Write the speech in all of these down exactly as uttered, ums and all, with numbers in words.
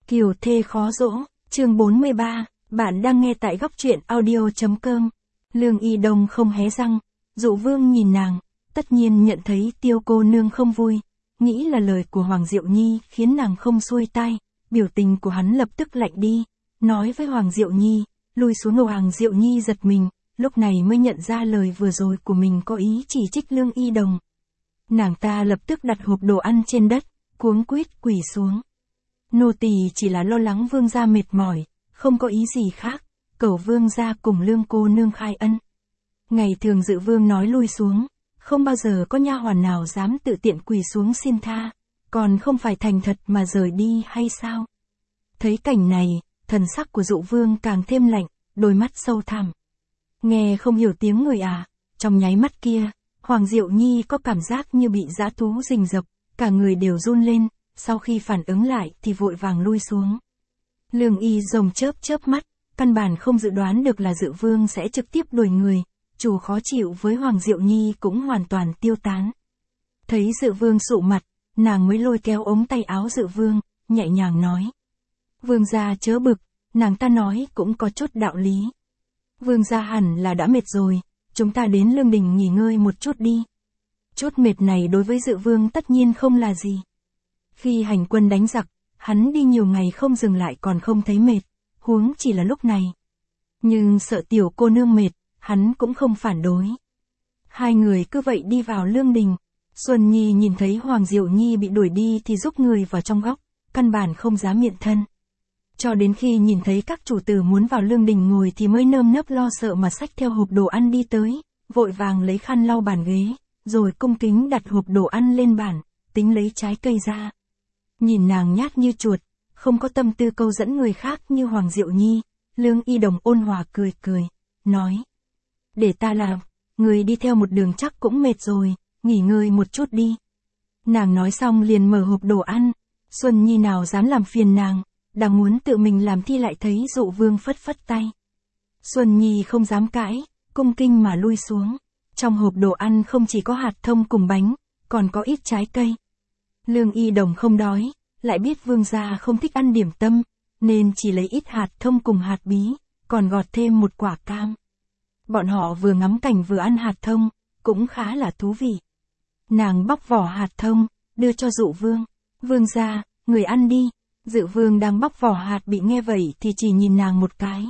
Kiều thê khó dỗ, chương bốn mươi ba, bạn đang nghe tại góc truyện audio.com. Lương Y Đông không hé răng, Dụ Vương nhìn nàng, tất nhiên nhận thấy Tiêu cô nương không vui, nghĩ là lời của Hoàng Diệu Nhi khiến nàng không xuôi tai, biểu tình của hắn lập tức lạnh đi, nói với Hoàng Diệu Nhi, lùi xuống. Hoàng Diệu Nhi giật mình, lúc này mới nhận ra lời vừa rồi của mình có ý chỉ trích Lương Y Đồng. Nàng ta lập tức đặt hộp đồ ăn trên đất, cuống quýt quỳ xuống. Nô tỳ chỉ là lo lắng vương gia mệt mỏi, không có ý gì khác, cầu vương gia cùng Lương cô nương khai ân. Ngày thường Dự Vương nói lui xuống, không bao giờ có nha hoàn nào dám tự tiện quỳ xuống xin tha, còn không phải thành thật mà rời đi hay sao? Thấy cảnh này, thần sắc của Dụ Vương càng thêm lạnh, đôi mắt sâu thẳm. Nghe không hiểu tiếng người à? Trong nháy mắt kia, Hoàng Diệu Nhi có cảm giác như bị dã thú rình rập, cả người đều run lên, sau khi phản ứng lại thì vội vàng lui xuống. Lương Y Rồng chớp chớp mắt, căn bản không dự đoán được là Dự Vương sẽ trực tiếp đuổi người, chủ khó chịu với Hoàng Diệu Nhi cũng hoàn toàn tiêu tán. Thấy Dự Vương sụ mặt, nàng mới lôi kéo ống tay áo Dự Vương, nhẹ nhàng nói. Vương gia chớ bực, nàng ta nói cũng có chút đạo lý. Vương gia hẳn là đã mệt rồi, chúng ta đến Lương Đình nghỉ ngơi một chút đi. Chút mệt này đối với Dự Vương tất nhiên không là gì. Khi hành quân đánh giặc, hắn đi nhiều ngày không dừng lại còn không thấy mệt, huống chỉ là lúc này. Nhưng sợ tiểu cô nương mệt, hắn cũng không phản đối. Hai người cứ vậy đi vào Lương Đình. Xuân Nhi nhìn thấy Hoàng Diệu Nhi bị đuổi đi thì rúc người vào trong góc, căn bản không dám hiện thân. Cho đến khi nhìn thấy các chủ tử muốn vào Lương Đình ngồi thì mới nơm nớp lo sợ mà xách theo hộp đồ ăn đi tới, vội vàng lấy khăn lau bàn ghế, rồi cung kính đặt hộp đồ ăn lên bàn, tính lấy trái cây ra. Nhìn nàng nhát như chuột, không có tâm tư câu dẫn người khác như Hoàng Diệu Nhi, Lương Y Đồng ôn hòa cười cười, nói. Để ta làm, người đi theo một đường chắc cũng mệt rồi, nghỉ ngơi một chút đi. Nàng nói xong liền mở hộp đồ ăn, Xuân Nhi nào dám làm phiền nàng, đang muốn tự mình làm thì lại thấy Dụ Vương phất phất tay. Xuân Nhi không dám cãi, cung kinh mà lui xuống. Trong hộp đồ ăn không chỉ có hạt thông cùng bánh, còn có ít trái cây. Lương Y Đồng không đói, lại biết vương gia không thích ăn điểm tâm, nên chỉ lấy ít hạt thông cùng hạt bí, còn gọt thêm một quả cam. Bọn họ vừa ngắm cảnh vừa ăn hạt thông, cũng khá là thú vị. Nàng bóc vỏ hạt thông, đưa cho Dụ Vương. Vương gia, người ăn đi. Dự Vương đang bóc vỏ hạt bị nghe vậy thì chỉ nhìn nàng một cái.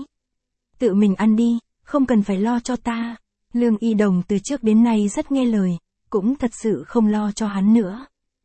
Tự mình ăn đi, không cần phải lo cho ta. Lương Y Đồng từ trước đến nay rất nghe lời, cũng thật sự không lo cho hắn nữa.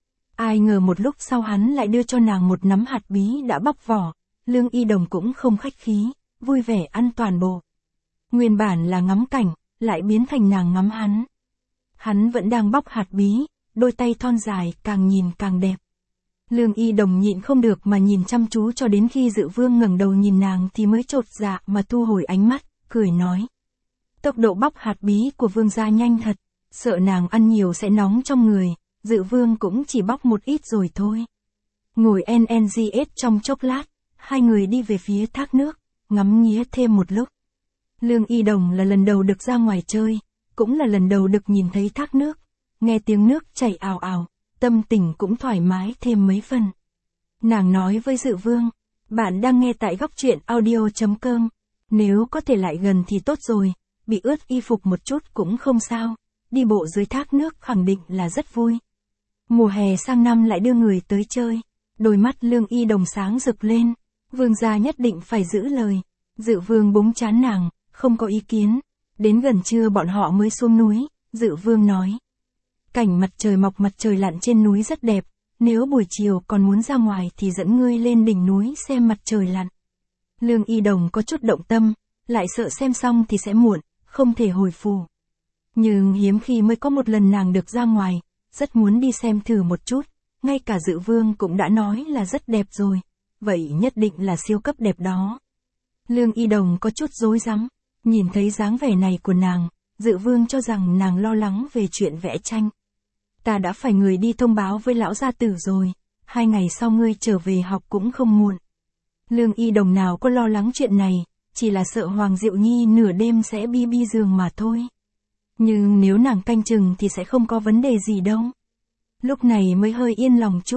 Ai ngờ một lúc sau hắn lại đưa cho nàng một nắm hạt bí đã bóc vỏ, Lương Y Đồng cũng không khách khí, vui vẻ ăn toàn bộ. Nguyên bản là ngắm cảnh, lại biến thành nàng ngắm hắn. Hắn vẫn đang bóc hạt bí, đôi tay thon dài càng nhìn càng đẹp. Lương Y Đồng nhịn không được mà nhìn chăm chú cho đến khi Dự Vương ngẩng đầu nhìn nàng thì mới chột dạ mà thu hồi ánh mắt, cười nói. Tốc độ bóc hạt bí của vương gia nhanh thật, sợ nàng ăn nhiều sẽ nóng trong người, Dự Vương cũng chỉ bóc một ít rồi thôi. Ngồi en en giê ét trong chốc lát, hai người đi về phía thác nước, ngắm nghía thêm một lúc. Lương Y Đồng là lần đầu được ra ngoài chơi, cũng là lần đầu được nhìn thấy thác nước, nghe tiếng nước chảy ào ào, tâm tình cũng thoải mái thêm mấy phần. Nàng nói với Dự Vương, bạn đang nghe tại góc truyện audio.com, nếu có thể lại gần thì tốt rồi, bị ướt y phục một chút cũng không sao, đi bộ dưới thác nước khẳng định là rất vui. Mùa hè sang năm lại đưa người tới chơi, đôi mắt Lương Y Đồng sáng rực lên, vương gia nhất định phải giữ lời. Dự Vương búng trán nàng, không có ý kiến. Đến gần trưa bọn họ mới xuống núi, Dự Vương nói. Cảnh mặt trời mọc mặt trời lặn trên núi rất đẹp, nếu buổi chiều còn muốn ra ngoài thì dẫn ngươi lên đỉnh núi xem mặt trời lặn. Lương Y Đồng có chút động tâm, lại sợ xem xong thì sẽ muộn, không thể hồi phù. Nhưng hiếm khi mới có một lần nàng được ra ngoài, rất muốn đi xem thử một chút, ngay cả Dự Vương cũng đã nói là rất đẹp rồi, vậy nhất định là siêu cấp đẹp đó. Lương Y Đồng có chút rối rắm, nhìn thấy dáng vẻ này của nàng, Dự Vương cho rằng nàng lo lắng về chuyện vẽ tranh. Ta đã phải người đi thông báo với lão gia tử rồi, hai ngày sau ngươi trở về học cũng không muộn. Lương Y Đồng nào có lo lắng chuyện này, chỉ là sợ Hoàng Diệu Nhi nửa đêm sẽ bi bi giường mà thôi. Nhưng nếu nàng canh chừng thì sẽ không có vấn đề gì đâu. Lúc này mới hơi yên lòng chút,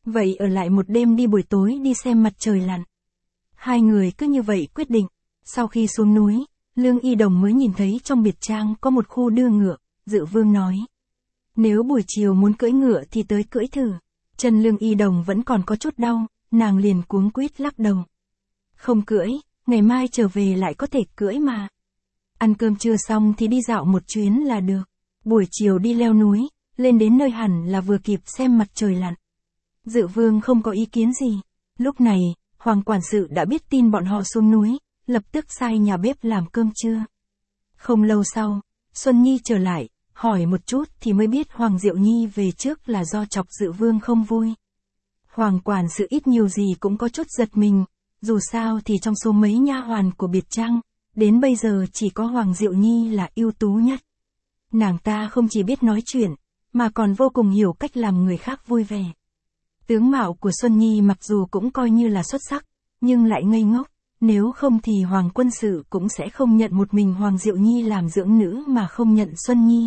Vậy ở lại một đêm đi buổi tối đi xem mặt trời lặn. Hai người cứ như vậy quyết định. Sau khi xuống núi, Lương Y Đồng mới nhìn thấy trong biệt trang có một khu đưa ngựa. Dự Vương nói, nếu buổi chiều muốn cưỡi ngựa thì tới cưỡi thử. Chân Lương Y Đồng vẫn còn có chút đau, nàng liền cuống quýt lắc đầu. Không cưỡi, ngày mai trở về lại có thể cưỡi mà. Ăn cơm trưa xong thì đi dạo một chuyến là được. Buổi chiều đi leo núi, lên đến nơi hẳn là vừa kịp xem mặt trời lặn. Dự Vương không có ý kiến gì. Lúc này, Hoàng quản sự đã biết tin bọn họ xuống núi, lập tức sai nhà bếp làm cơm trưa. Không lâu sau, Xuân Nhi trở lại, hỏi một chút thì mới biết Hoàng Diệu Nhi về trước là do chọc Dự Vương không vui. Hoàng quản sự ít nhiều gì cũng có chút giật mình, dù sao thì trong số mấy nha hoàn của biệt trang, đến bây giờ chỉ có Hoàng Diệu Nhi là ưu tú nhất. Nàng ta không chỉ biết nói chuyện, mà còn vô cùng hiểu cách làm người khác vui vẻ. Tướng mạo của Xuân Nhi mặc dù cũng coi như là xuất sắc, nhưng lại ngây ngốc, nếu không thì Hoàng quân sự cũng sẽ không nhận một mình Hoàng Diệu Nhi làm dưỡng nữ mà không nhận Xuân Nhi.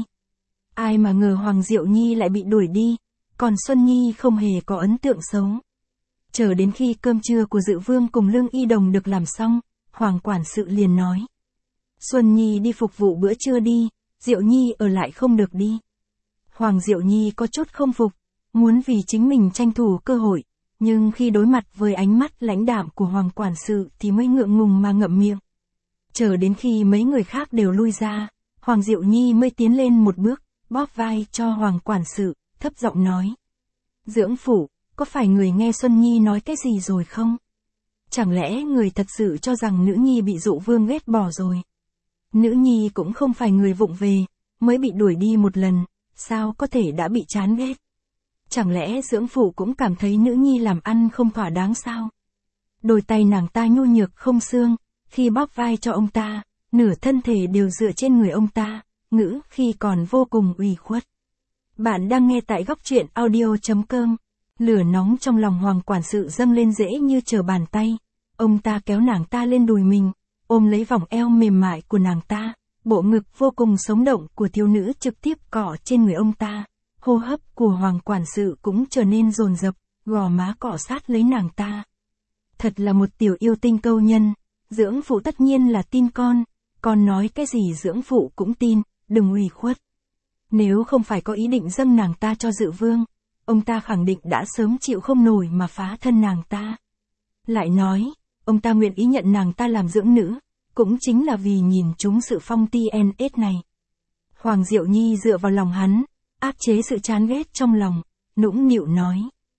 Ai mà ngờ Hoàng Diệu Nhi lại bị đuổi đi, còn Xuân Nhi không hề có ấn tượng xấu. Chờ đến khi cơm trưa của Dự Vương cùng Lương Y Đồng được làm xong, Hoàng quản sự liền nói. Xuân Nhi đi phục vụ bữa trưa đi, Diệu Nhi ở lại không được đi. Hoàng Diệu Nhi có chút không phục, muốn vì chính mình tranh thủ cơ hội, nhưng khi đối mặt với ánh mắt lãnh đạm của Hoàng quản sự thì mới ngượng ngùng mà ngậm miệng. Chờ đến khi mấy người khác đều lui ra, Hoàng Diệu Nhi mới tiến lên một bước, bóp vai cho Hoàng quản sự, thấp giọng nói. Dưỡng phủ, có phải người nghe Xuân Nhi nói cái gì rồi không? Chẳng lẽ người thật sự cho rằng nữ nhi bị Dụ Vương ghét bỏ rồi? Nữ nhi cũng không phải người vụng về, mới bị đuổi đi một lần, sao có thể đã bị chán ghét? Chẳng lẽ dưỡng phụ cũng cảm thấy nữ nhi làm ăn không thỏa đáng sao? Đôi tay nàng ta nhu nhược không xương, khi bóp vai cho ông ta, nửa thân thể đều dựa trên người ông ta, ngữ khi còn vô cùng ủy khuất. Bạn đang nghe tại góc truyện audio chấm com. Lửa nóng trong lòng Hoàng quản sự dâng lên dễ như trở bàn tay. Ông ta kéo nàng ta lên đùi mình, ôm lấy vòng eo mềm mại của nàng ta, bộ ngực vô cùng sống động của thiếu nữ trực tiếp cọ trên người ông ta. Hô hấp của Hoàng quản sự cũng trở nên dồn dập, gò má cọ sát lấy nàng ta. Thật là một tiểu yêu tinh câu nhân, dưỡng phụ tất nhiên là tin con, con nói cái gì dưỡng phụ cũng tin, đừng ủy khuất. Nếu không phải có ý định dâng nàng ta cho Dự Vương, ông ta khẳng định đã sớm chịu không nổi mà phá thân nàng ta. Lại nói, ông ta nguyện ý nhận nàng ta làm dưỡng nữ, cũng chính là vì nhìn chúng sự phong ti en ét này. Hoàng Diệu Nhi dựa vào lòng hắn, áp chế sự chán ghét trong lòng, nũng nịu nói.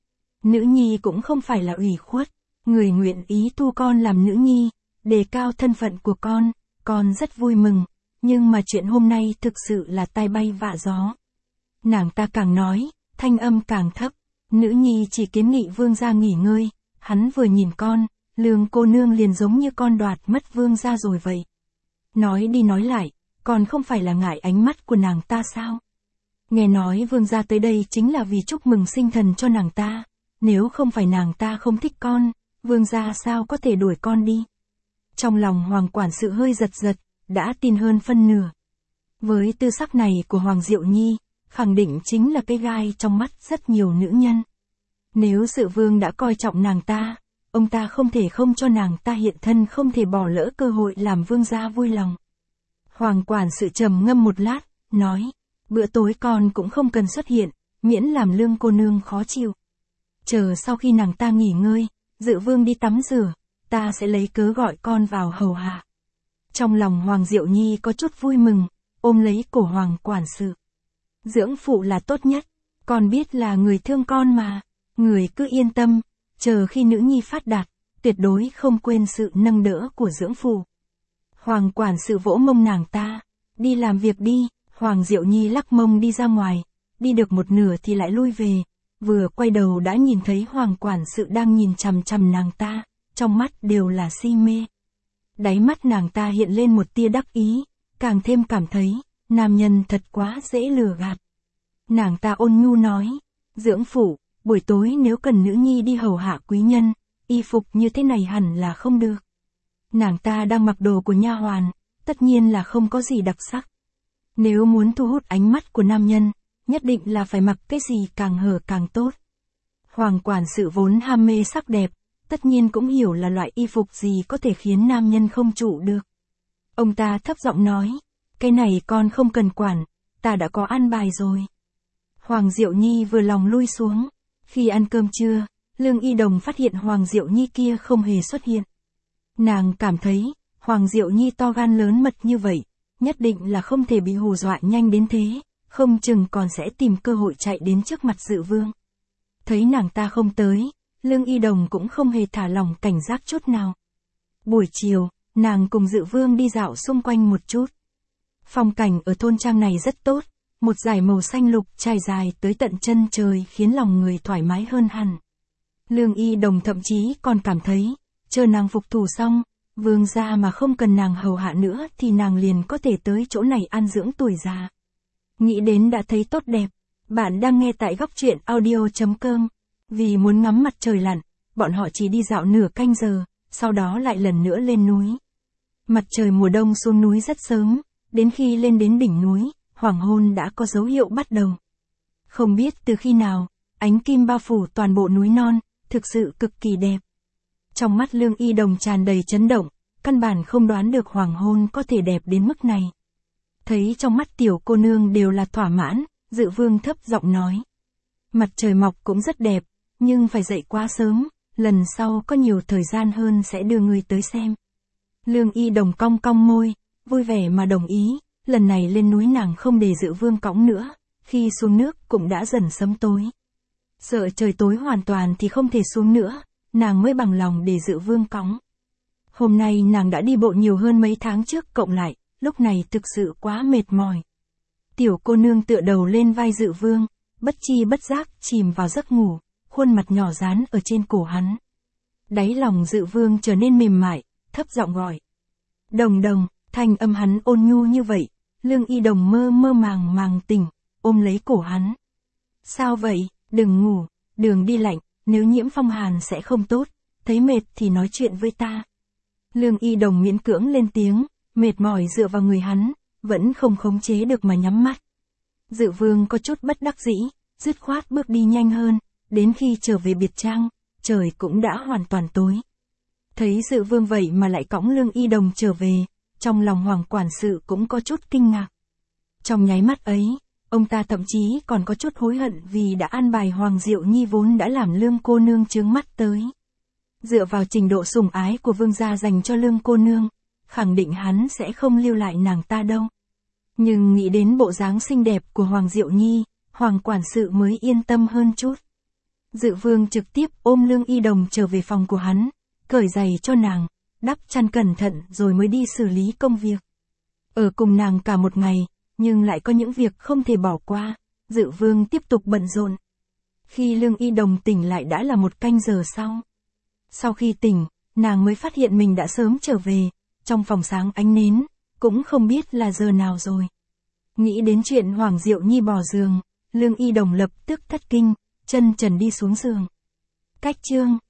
Nữ nhi cũng không phải là ủy khuất, người nguyện ý thu con làm nữ nhi, đề cao thân phận của con, con rất vui mừng, nhưng mà chuyện hôm nay thực sự là tai bay vạ gió. Nàng ta càng nói, thanh âm càng thấp, nữ nhi chỉ kiến nghị vương gia nghỉ ngơi, hắn vừa nhìn con, Lương cô nương liền giống như con đoạt mất vương gia rồi vậy. Nói đi nói lại, còn không phải là ngại ánh mắt của nàng ta sao? Nghe nói vương gia tới đây chính là vì chúc mừng sinh thần cho nàng ta, nếu không phải nàng ta không thích con, vương gia sao có thể đuổi con đi? Trong lòng Hoàng quản sự hơi giật giật, đã tin hơn phân nửa. Với tư sắc này của Hoàng Diệu Nhi, khẳng định chính là cái gai trong mắt rất nhiều nữ nhân. Nếu Dự Vương đã coi trọng nàng ta, ông ta không thể không cho nàng ta hiện thân, không thể bỏ lỡ cơ hội làm vương gia vui lòng. Hoàng quản sự trầm ngâm một lát, nói, bữa tối con cũng không cần xuất hiện, miễn làm Lương cô nương khó chịu. Chờ sau khi nàng ta nghỉ ngơi, Dự Vương đi tắm rửa, ta sẽ lấy cớ gọi con vào hầu hạ. Trong lòng Hoàng Diệu Nhi có chút vui mừng, ôm lấy cổ Hoàng quản sự. Dưỡng phụ là tốt nhất, con biết là người thương con mà, người cứ yên tâm, chờ khi nữ nhi phát đạt, tuyệt đối không quên sự nâng đỡ của dưỡng phụ. Hoàng quản sự vỗ mông nàng ta, đi làm việc đi. Hoàng Diệu Nhi lắc mông đi ra ngoài, đi được một nửa thì lại lui về, vừa quay đầu đã nhìn thấy Hoàng quản sự đang nhìn chằm chằm nàng ta, trong mắt đều là si mê. Đáy mắt nàng ta hiện lên một tia đắc ý, càng thêm cảm thấy, nam nhân thật quá dễ lừa gạt. Nàng ta ôn nhu nói, dưỡng phụ, buổi tối nếu cần nữ nhi đi hầu hạ quý nhân, y phục như thế này hẳn là không được. Nàng ta đang mặc đồ của nha hoàn, tất nhiên là không có gì đặc sắc. Nếu muốn thu hút ánh mắt của nam nhân, nhất định là phải mặc cái gì càng hở càng tốt. Hoàng quản sự vốn ham mê sắc đẹp, tất nhiên cũng hiểu là loại y phục gì có thể khiến nam nhân không trụ được. Ông ta thấp giọng nói, cái này con không cần quản, ta đã có an bài rồi. Hoàng Diệu Nhi vừa lòng lui xuống. Khi ăn cơm trưa, Lương Y Đồng phát hiện Hoàng Diệu Nhi kia không hề xuất hiện. Nàng cảm thấy, Hoàng Diệu Nhi to gan lớn mật như vậy, nhất định là không thể bị hù dọa nhanh đến thế, không chừng còn sẽ tìm cơ hội chạy đến trước mặt Dự Vương. Thấy nàng ta không tới, Lương Y Đồng cũng không hề thả lỏng cảnh giác chút nào. Buổi chiều, nàng cùng Dự Vương đi dạo xung quanh một chút. Phong cảnh ở thôn trang này rất tốt, một dải màu xanh lục trải dài tới tận chân trời khiến lòng người thoải mái hơn hẳn. Lương Y Đồng thậm chí còn cảm thấy, chờ nàng phục thù xong, vương gia mà không cần nàng hầu hạ nữa thì nàng liền có thể tới chỗ này an dưỡng tuổi già. Nghĩ đến đã thấy tốt đẹp. Bạn đang nghe tại góc truyện audio chấm com. Vì muốn ngắm mặt trời lặn, bọn họ chỉ đi dạo nửa canh giờ, sau đó lại lần nữa lên núi. Mặt trời mùa đông xuống núi rất sớm, đến khi lên đến đỉnh núi, hoàng hôn đã có dấu hiệu bắt đầu. Không biết từ khi nào, ánh kim bao phủ toàn bộ núi non, thực sự cực kỳ đẹp. Trong mắt Lương Y Đồng tràn đầy chấn động, căn bản không đoán được hoàng hôn có thể đẹp đến mức này. Thấy trong mắt tiểu cô nương đều là thỏa mãn, Dự Vương thấp giọng nói. Mặt trời mọc cũng rất đẹp, nhưng phải dậy quá sớm, lần sau có nhiều thời gian hơn sẽ đưa người tới xem. Lương Y Đồng cong cong môi, vui vẻ mà đồng ý, lần này lên núi nàng không để Dự Vương cõng nữa, khi xuống nước cũng đã dần sấm tối. Sợ trời tối hoàn toàn thì không thể xuống nữa, nàng mới bằng lòng để Dự Vương cõng. Hôm nay nàng đã đi bộ nhiều hơn mấy tháng trước cộng lại, lúc này thực sự quá mệt mỏi. Tiểu cô nương tựa đầu lên vai Dự Vương, bất chi bất giác chìm vào giấc ngủ, khuôn mặt nhỏ dán ở trên cổ hắn. Đáy lòng Dự Vương trở nên mềm mại, thấp giọng gọi. Đồng Đồng, thanh âm hắn ôn nhu như vậy, Lương Y Đồng mơ mơ màng màng tỉnh, ôm lấy cổ hắn. Sao vậy, đừng ngủ, đường đi lạnh, nếu nhiễm phong hàn sẽ không tốt, thấy mệt thì nói chuyện với ta. Lương Y Đồng miễn cưỡng lên tiếng, mệt mỏi dựa vào người hắn, vẫn không khống chế được mà nhắm mắt. Dự Vương có chút bất đắc dĩ, dứt khoát bước đi nhanh hơn, đến khi trở về biệt trang, trời cũng đã hoàn toàn tối. Thấy Dự Vương vậy mà lại cõng Lương Y Đồng trở về, trong lòng Hoàng quản sự cũng có chút kinh ngạc. Trong nháy mắt ấy, ông ta thậm chí còn có chút hối hận vì đã an bài Hoàng Diệu Nhi vốn đã làm Lương cô nương chướng mắt tới. Dựa vào trình độ sủng ái của vương gia dành cho Lương cô nương, khẳng định hắn sẽ không lưu lại nàng ta đâu. Nhưng nghĩ đến bộ dáng xinh đẹp của Hoàng Diệu Nhi, Hoàng quản sự mới yên tâm hơn chút. Dự Vương trực tiếp ôm Lương Y Đồng trở về phòng của hắn, cởi giày cho nàng, đắp chăn cẩn thận rồi mới đi xử lý công việc. Ở cùng nàng cả một ngày, nhưng lại có những việc không thể bỏ qua, Dự Vương tiếp tục bận rộn. Khi Lương Y Đồng tỉnh lại đã là một canh giờ sau. Sau khi tỉnh, nàng mới phát hiện mình đã sớm trở về, trong phòng sáng ánh nến, cũng không biết là giờ nào rồi. Nghĩ đến chuyện Hoàng Diệu Nhi bỏ giường, Lương Y Đồng lập tức thất kinh, chân trần đi xuống giường. Cách chương